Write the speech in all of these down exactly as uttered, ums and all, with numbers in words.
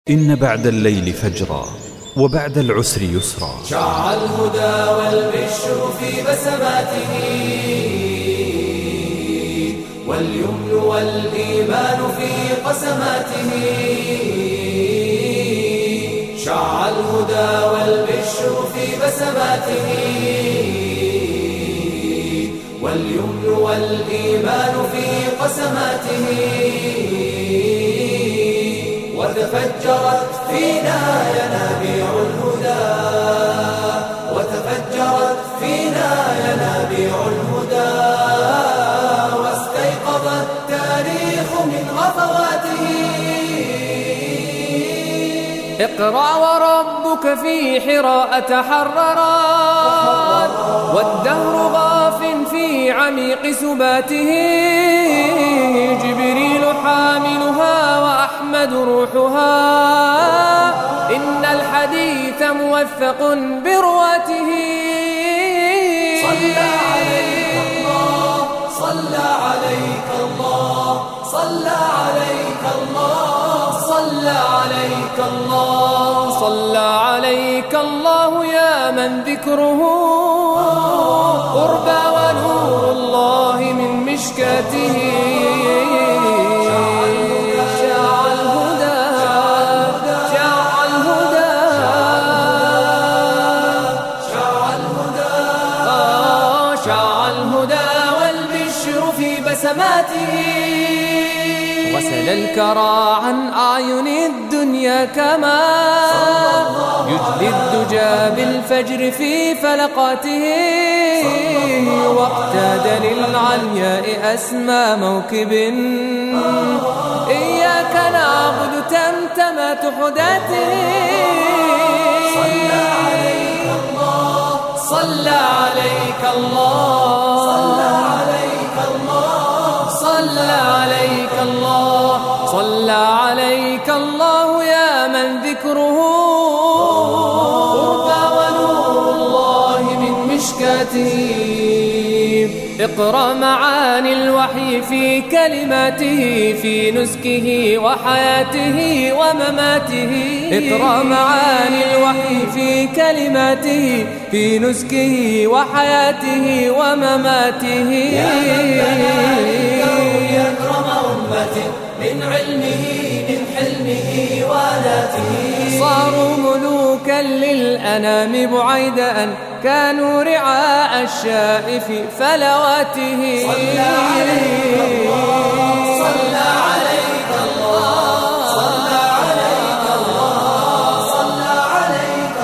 إن بعد الليل فجرا وبعد العسر يسرا. شع الهدى والبشر في بسماته، واليمن والإيمان في قسماته. شع الهدى والبشر في بسماته، واليمن والإيمان في قسماته. وتفجرت فينا ينابيع الهدى، وتفجرت فينا ينابيع الهدى، واستيقظ التاريخ من غفواته. اقرأ وربك في حراء تحررا، والدهر غاف في عميق سباته. جبريل حاملها وأحمد روحها، إن الحديث موثق برواته. صلى عليك الله، صلى عليك الله، صلى عليك الله، صلى عليك الله، صلى عليك الله يا من ذكره قربى ونور الله من مشكاته. غسل الكرى عن أعين الدنيا كما يجلي الدجى بالفجر في فلقاته. واقتاد للعلياء أسمى موكب، إياك نعبد تمتمات حداته. صلى عليك الله، صلى عليك الله، صلى عليك الله، صلى عليك الله، صلى عليك الله يا من ذكره قربى ونور الله من مشكاته. اقرأ معاني الوحي في كلماته، في نسكه وحياته ومماته. اقرأ معاني الوحي في كلماته، في نسكه وحياته ومماته. يا أكرم أمة من علمه من حلمه وآلاته. صاروا ملوكا للأنام بعيد أن كانوا رعاء الشاء في فلواته. صلى عليك الله، صلى عليك الله، صلى عليك الله، صلى عليك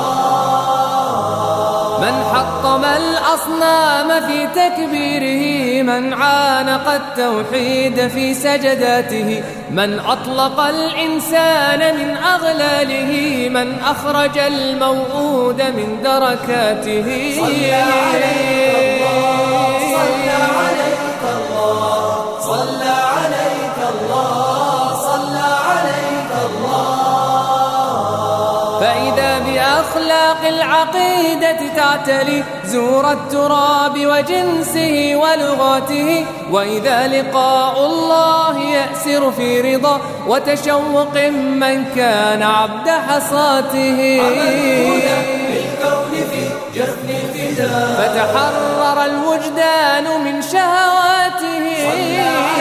الله. من حطم الأصنام في تكبيره، من عانق التوحيد في سجداته، من أطلق الإنسان من أغلاله، من أخرج الموءود من دركاته. صلى عليك الله، صلى عليك الله، صلى عليك الله، صلى عليك الله. فإذا بأخلاق العقيدة تعتلي زور التراب وجنسه ولغاته، وإذا لقاء الله يأسر في رضا وتشوق من كان عبد حصاته. بالكون في جفن الفداء، فتحرر الوجدان من شهواته.